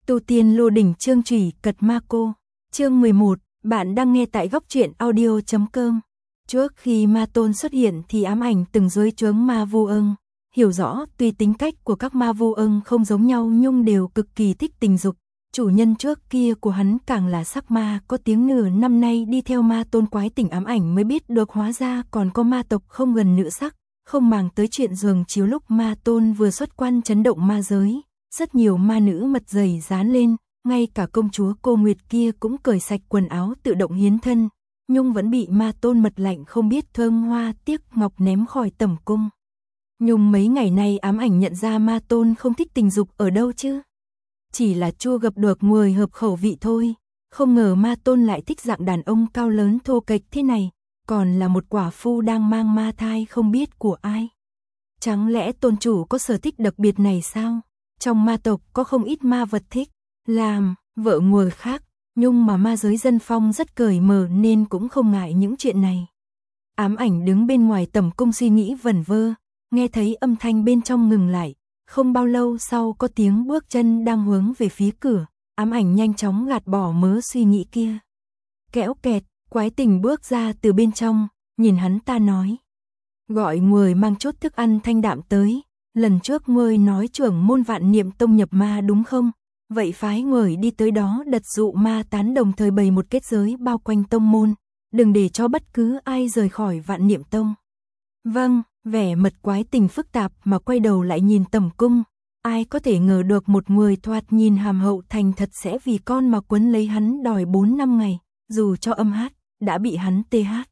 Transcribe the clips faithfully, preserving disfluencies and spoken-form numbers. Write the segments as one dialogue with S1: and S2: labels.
S1: Tu tiên lô đỉnh chương chủy cật ma cô. Chương mười một, bạn đang nghe tại góc truyện audio chấm com. Trước khi ma tôn xuất hiện thì ám ảnh từng dưới trướng ma vu ưng. Hiểu rõ tuy tính cách của các ma vu ưng không giống nhau nhưng đều cực kỳ thích tình dục. Chủ nhân trước kia của hắn càng là sắc ma, có tiếng nửa năm nay đi theo ma tôn quái tỉnh ám ảnh mới biết được hóa ra còn có ma tộc không gần nữ sắc. Không màng tới chuyện giường chiếu lúc ma tôn vừa xuất quan chấn động ma giới. Rất nhiều ma nữ mật dày dán lên, ngay cả công chúa cô Nguyệt kia cũng cởi sạch quần áo tự động hiến thân, nhưng vẫn bị ma tôn mật lạnh không biết thơm hoa tiếc ngọc ném khỏi tẩm cung. Nhưng mấy ngày nay ám ảnh nhận ra ma tôn không thích tình dục ở đâu chứ. Chỉ là chưa gặp được người hợp khẩu vị thôi, không ngờ ma tôn lại thích dạng đàn ông cao lớn thô kệch thế này, còn là một quả phu đang mang ma thai không biết của ai. Chẳng lẽ tôn chủ có sở thích đặc biệt này sao? Trong ma tộc có không ít ma vật thích làm vợ người khác, nhưng mà ma giới dân phong rất cởi mở nên cũng không ngại những chuyện này. Ám ảnh đứng bên ngoài tẩm cung suy nghĩ vẩn vơ, nghe thấy âm thanh bên trong ngừng lại, không bao lâu sau có tiếng bước chân đang hướng về phía cửa, ám ảnh nhanh chóng gạt bỏ mớ suy nghĩ kia. Kẽo kẹt, quái tình bước ra từ bên trong, nhìn hắn ta nói: gọi người mang chút thức ăn thanh đạm tới. Lần trước ngươi nói trưởng môn Vạn Niệm Tông nhập ma đúng không? Vậy phái người đi tới đó đật dụ ma tán đồng thời bày một kết giới bao quanh tông môn, đừng để cho bất cứ ai rời khỏi Vạn Niệm Tông. Vâng, vẻ mật quái tình phức tạp mà quay đầu lại nhìn tẩm cung, ai có thể ngờ được một người thoạt nhìn hàm hậu thành thật sẽ vì con mà quấn lấy hắn đòi bốn năm ngày, dù cho âm hát, đã bị hắn tê hát.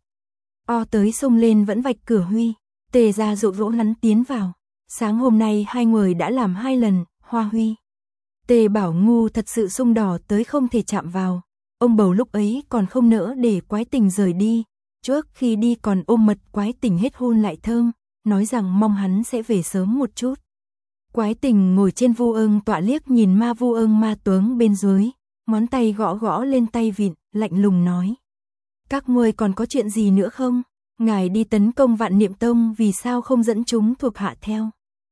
S1: O tới xông lên vẫn vạch cửa huy, tề ra dụ dỗ hắn tiến vào. Sáng hôm nay hai người đã làm hai lần, Hoa Huy. Tề Bảo Ngu thật sự sung đỏ tới không thể chạm vào. Ông bầu lúc ấy còn không nỡ để quái tình rời đi. Trước khi đi còn ôm mật quái tình hết hôn lại thơm, nói rằng mong hắn sẽ về sớm một chút. Quái tình ngồi trên vu ưng tọa liếc nhìn ma vu ưng ma tướng bên dưới, ngón tay gõ gõ lên tay vịn, lạnh lùng nói: các ngươi còn có chuyện gì nữa không? Ngài đi tấn công Vạn Niệm Tông vì sao không dẫn chúng thuộc hạ theo?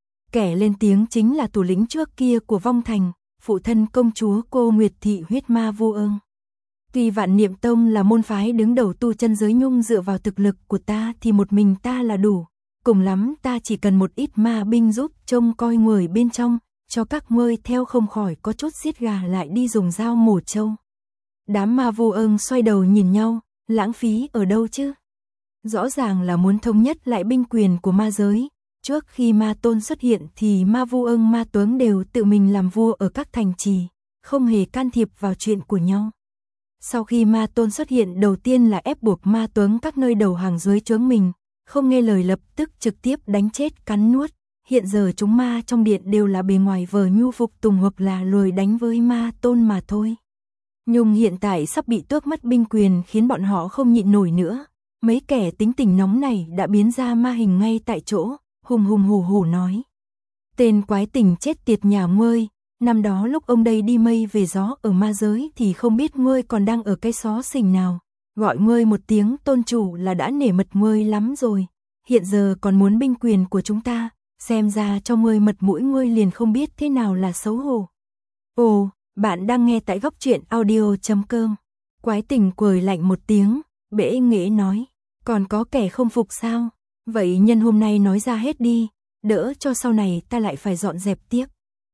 S1: Kẻ lên tiếng chính là thủ lĩnh trước kia của Vong Thành, phụ thân công chúa cô Nguyệt Thị huyết ma vu ưng. Tuy Vạn Niệm Tông là môn phái đứng đầu tu chân giới nhung dựa vào thực lực của ta thì một mình ta là đủ, cùng lắm ta chỉ cần một ít ma binh giúp trông coi người bên trong, cho các ngươi theo không khỏi có chút giết gà lại đi dùng dao mổ trâu. Đám ma vu ưng xoay đầu nhìn nhau, lãng phí ở đâu chứ? Rõ ràng là muốn thống nhất lại binh quyền của ma giới. Trước khi ma tôn xuất hiện thì ma vu ưng ma tướng đều tự mình làm vua ở các thành trì, không hề can thiệp vào chuyện của nhau. Sau khi ma tôn xuất hiện đầu tiên là ép buộc ma tướng các nơi đầu hàng dưới trướng mình, không nghe lời lập tức trực tiếp đánh chết cắn nuốt. Hiện giờ chúng ma trong điện đều là bề ngoài vờ nhu phục tùng hoặc là lười đánh với ma tôn mà thôi. Nhưng hiện tại sắp bị tước mất binh quyền khiến bọn họ không nhịn nổi nữa. Mấy kẻ tính tình nóng này đã biến ra ma hình ngay tại chỗ. Hùng hùng hổ hổ nói: tên quái tình chết tiệt nhà ngươi, năm đó lúc ông đây đi mây về gió ở ma giới thì không biết ngươi còn đang ở cái xó xỉnh nào, gọi ngươi một tiếng tôn chủ là đã nể mật ngươi lắm rồi, hiện giờ còn muốn binh quyền của chúng ta, xem ra cho ngươi mật mũi ngươi liền không biết thế nào là xấu hổ. Ồ, bạn đang nghe tại góc truyện audio chấm com. Quái tình cười lạnh một tiếng, bẽ nghễ nói: còn có kẻ không phục sao? Vậy nhân hôm nay nói ra hết đi, đỡ cho sau này ta lại phải dọn dẹp tiếp.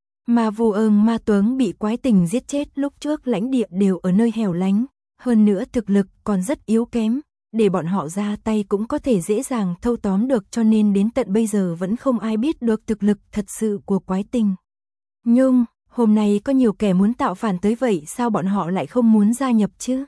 S1: Ma vu ưng ma tướng bị quái tình giết chết lúc trước lãnh địa đều ở nơi hẻo lánh, hơn nữa thực lực còn rất yếu kém, để bọn họ ra tay cũng có thể dễ dàng thâu tóm được, cho nên đến tận bây giờ vẫn không ai biết được thực lực thật sự của quái tình. Nhưng, hôm nay có nhiều kẻ muốn tạo phản tới vậy sao bọn họ lại không muốn gia nhập chứ?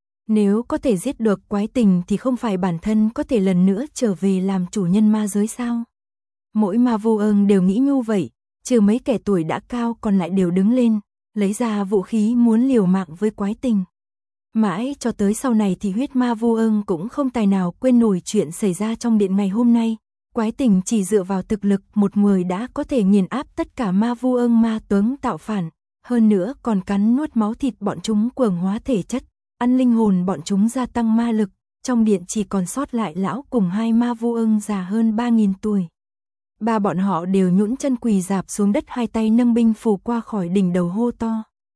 S1: Nếu có thể giết được quái tình thì không phải bản thân có thể lần nữa trở về làm chủ nhân ma giới sao? Mỗi ma vu ưng đều nghĩ như vậy, trừ mấy kẻ tuổi đã cao còn lại đều đứng lên, lấy ra vũ khí muốn liều mạng với quái tình. Mãi cho tới sau này thì huyết ma vu ưng cũng không tài nào quên nổi chuyện xảy ra trong điện ngày hôm nay. Quái tình chỉ dựa vào thực lực một người đã có thể nghiền áp tất cả ma vu ưng ma tướng tạo phản, hơn nữa còn cắn nuốt máu thịt bọn chúng cường hóa thể chất. Ăn linh hồn bọn chúng gia tăng ma lực, trong điện chỉ còn sót lại lão cùng hai ma vu ưng già hơn ba nghìn tuổi. Ba bọn họ đều nhũn chân quỳ rạp xuống đất, hai tay nâng binh phù qua khỏi đỉnh đầu hô to: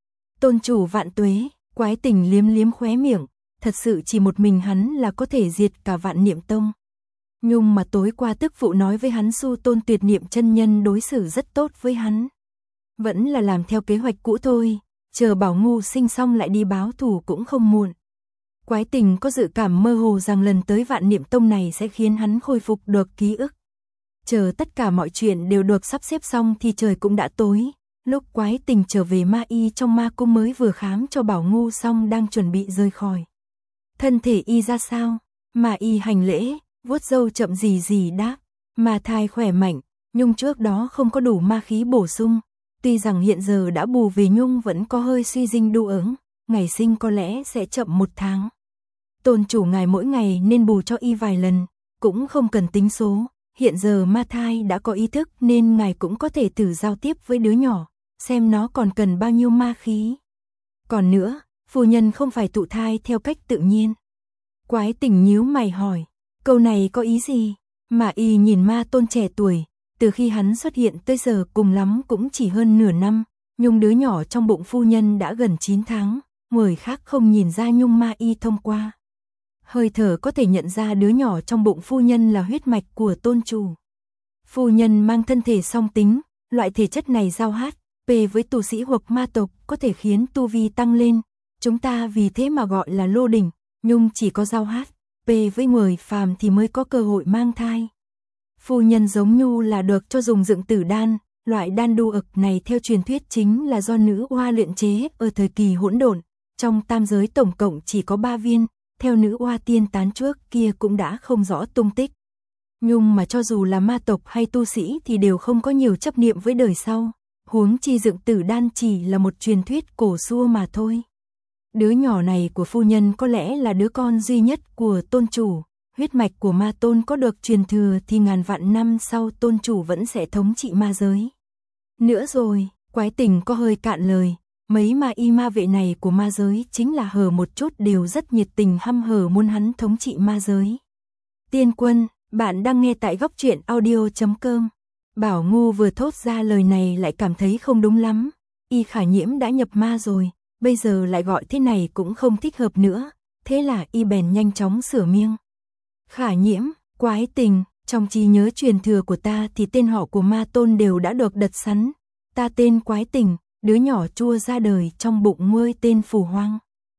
S1: Tôn chủ vạn tuế, Quái Tình liếm liếm khóe miệng, thật sự chỉ một mình hắn là có thể diệt cả Vạn Niệm Tông. Nhưng mà tối qua tức phụ nói với hắn Su Tôn Tuyệt Niệm chân nhân đối xử rất tốt với hắn. Vẫn là làm theo kế hoạch cũ thôi, chờ Bảo Ngu sinh xong lại đi báo thù cũng không muộn. Quái Tình có dự cảm mơ hồ rằng lần tới Vạn Niệm Tông này sẽ khiến hắn khôi phục được ký ức. Chờ tất cả mọi chuyện đều được sắp xếp xong thì trời cũng đã tối. Lúc Quái Tình trở về Ma Y trong ma cung mới vừa khám cho Bảo Ngu xong đang chuẩn bị rời khỏi. Thân thể y ra sao? Ma Y hành lễ, vuốt râu chậm gì gì đáp. Ma thai khỏe mạnh, nhưng trước đó không có đủ ma khí bổ sung. Tuy rằng hiện giờ đã bù về nhung vẫn có hơi suy dinh đu ứng, ngày sinh có lẽ sẽ chậm một tháng. Tôn chủ ngài mỗi ngày nên bù cho y vài lần, cũng không cần tính số. Hiện giờ ma thai đã có ý thức nên ngài cũng có thể thử giao tiếp với đứa nhỏ, xem nó còn cần bao nhiêu ma khí. Còn nữa, phu nhân không phải thụ thai theo cách tự nhiên. Quái Tình nhíu mày hỏi, câu này có ý gì? Mà y nhìn Ma Tôn trẻ tuổi, từ khi hắn xuất hiện tới giờ cùng lắm cũng chỉ hơn nửa năm, nhưng đứa nhỏ trong bụng phu nhân đã gần chín tháng, người khác không nhìn ra nhưng Ma Y thông qua hơi thở có thể nhận ra đứa nhỏ trong bụng phu nhân là huyết mạch của tôn chủ. Phu nhân mang thân thể song tính, loại thể chất này giao hát, P với tu sĩ hoặc ma tộc có thể khiến tu vi tăng lên, chúng ta vì thế mà gọi là lô đỉnh, nhưng chỉ có giao hát, P với người phàm thì mới có cơ hội mang thai. Phu nhân giống như là được cho dùng dựng tử đan, loại đan đu ực này theo truyền thuyết chính là do nữ oa luyện chế ở thời kỳ hỗn độn, trong tam giới tổng cộng chỉ có ba viên. Theo nữ oa tiên tán trước kia cũng đã không rõ tung tích. Nhưng mà cho dù là ma tộc hay tu sĩ thì đều không có nhiều chấp niệm với đời sau. Huống chi dựng tử đan chỉ là một truyền thuyết cổ xưa mà thôi. Đứa nhỏ này của phu nhân có lẽ là đứa con duy nhất của tôn chủ. Huyết mạch của ma tôn có được truyền thừa thì ngàn vạn năm sau tôn chủ vẫn sẽ thống trị ma giới. Nữa rồi, Quái Tình có hơi cạn lời. Mấy ma y ma vệ này của ma giới chính là hờ một chút đều rất nhiệt tình hăm hở muốn hắn thống trị ma giới. Tiên Quân, bạn đang nghe tại góc truyện audio chấm com. Bảo Ngu vừa thốt ra lời này lại cảm thấy không đúng lắm. Y Khả Nhiễm đã nhập ma rồi, bây giờ lại gọi thế này cũng không thích hợp nữa. Thế là y bèn nhanh chóng sửa miệng. Khả Nhiễm, Quái Tình, trong trí nhớ truyền thừa của ta thì tên họ của ma tôn đều đã được đặt sẵn. Ta tên Quái Tình. Đứa nhỏ chua ra đời trong bụng ngươi tên Phù Hoang.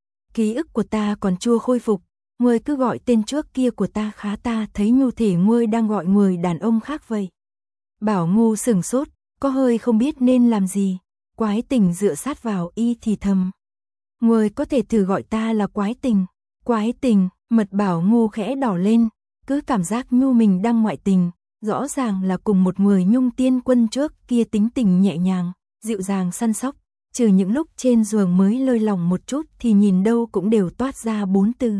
S1: Ký ức của ta còn chưa khôi phục, ngươi cứ gọi tên trước kia của ta khá ta thấy như thể ngươi đang gọi người đàn ông khác vậy. Bảo Ngu sửng sốt, có hơi không biết nên làm gì. Quái Tình dựa sát vào y thì thầm. Ngươi có thể thử gọi ta là Quái Tình. Quái Tình, mật Bảo Ngu khẽ đỏ lên, cứ cảm giác như mình đang ngoại tình, rõ ràng là cùng một người nhung tiên quân trước kia tính tình nhẹ nhàng. Dịu dàng săn sóc, trừ những lúc trên giường mới lơi lòng một chút thì nhìn đâu cũng đều toát ra bốn từ.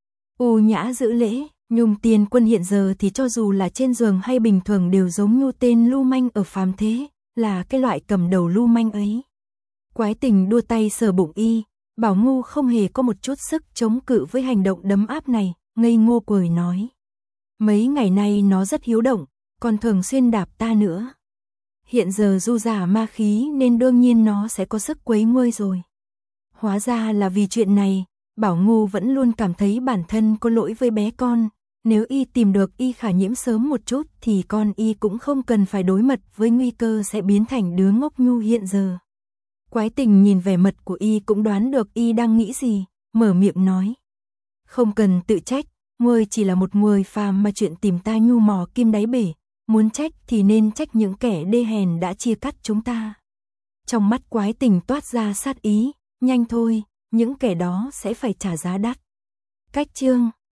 S1: U nhã giữ lễ, nhung tiên quân hiện giờ thì cho dù là trên giường hay bình thường đều giống như tên lưu manh ở phàm thế, là cái loại cầm đầu lưu manh ấy. Quái Tình đua tay sờ bụng y, Bảo Ngu không hề có một chút sức chống cự với hành động đấm áp này, ngây ngô cười nói. Mấy ngày nay nó rất hiếu động, còn thường xuyên đạp ta nữa. Hiện giờ du giả ma khí nên đương nhiên nó sẽ có sức quấy ngươi rồi. Hóa ra là vì chuyện này, Bảo Ngu vẫn luôn cảm thấy bản thân có lỗi với bé con. Nếu y tìm được Y Khả Nhiễm sớm một chút thì con y cũng không cần phải đối mặt với nguy cơ sẽ biến thành đứa ngốc nhu hiện giờ. Quái Tình nhìn vẻ mặt của y cũng đoán được y đang nghĩ gì, mở miệng nói. Không cần tự trách, ngươi chỉ là một người phàm mà chuyện tìm ta nhu mò kim đáy bể. Muốn trách thì nên trách những kẻ đê hèn đã chia cắt chúng ta. Trong mắt Quái Tình toát ra sát ý, nhanh thôi, những kẻ đó sẽ phải trả giá đắt. Cách chương